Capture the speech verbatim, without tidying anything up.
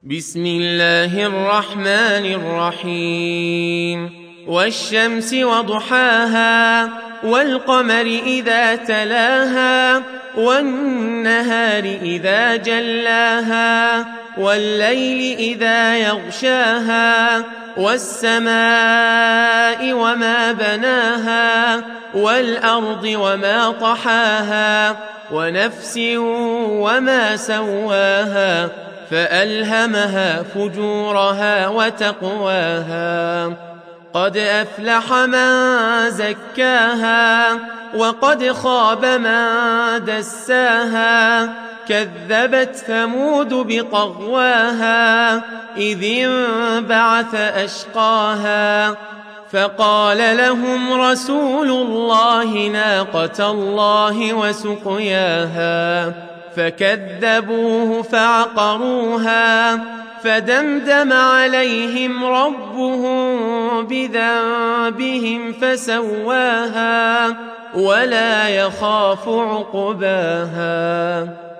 بسم الله الرحمن الرحيم والشمس وضحاها والقمر إذا تلاها والنهار إذا جلاها والليل إذا يغشاها والسماء وما بناها والأرض وما طحاها ونفس وما سواها فألهمها فجورها وتقواها قد أفلح من زكاها وقد خاب من دساها كذبت ثمود بطغواها إذ انبعث أشقاها فقال لهم رسول الله ناقة الله وسقياها فكذبوه فعقروها فدمدم عليهم ربهم بذنبهم فسواها ولا يخاف عقباها.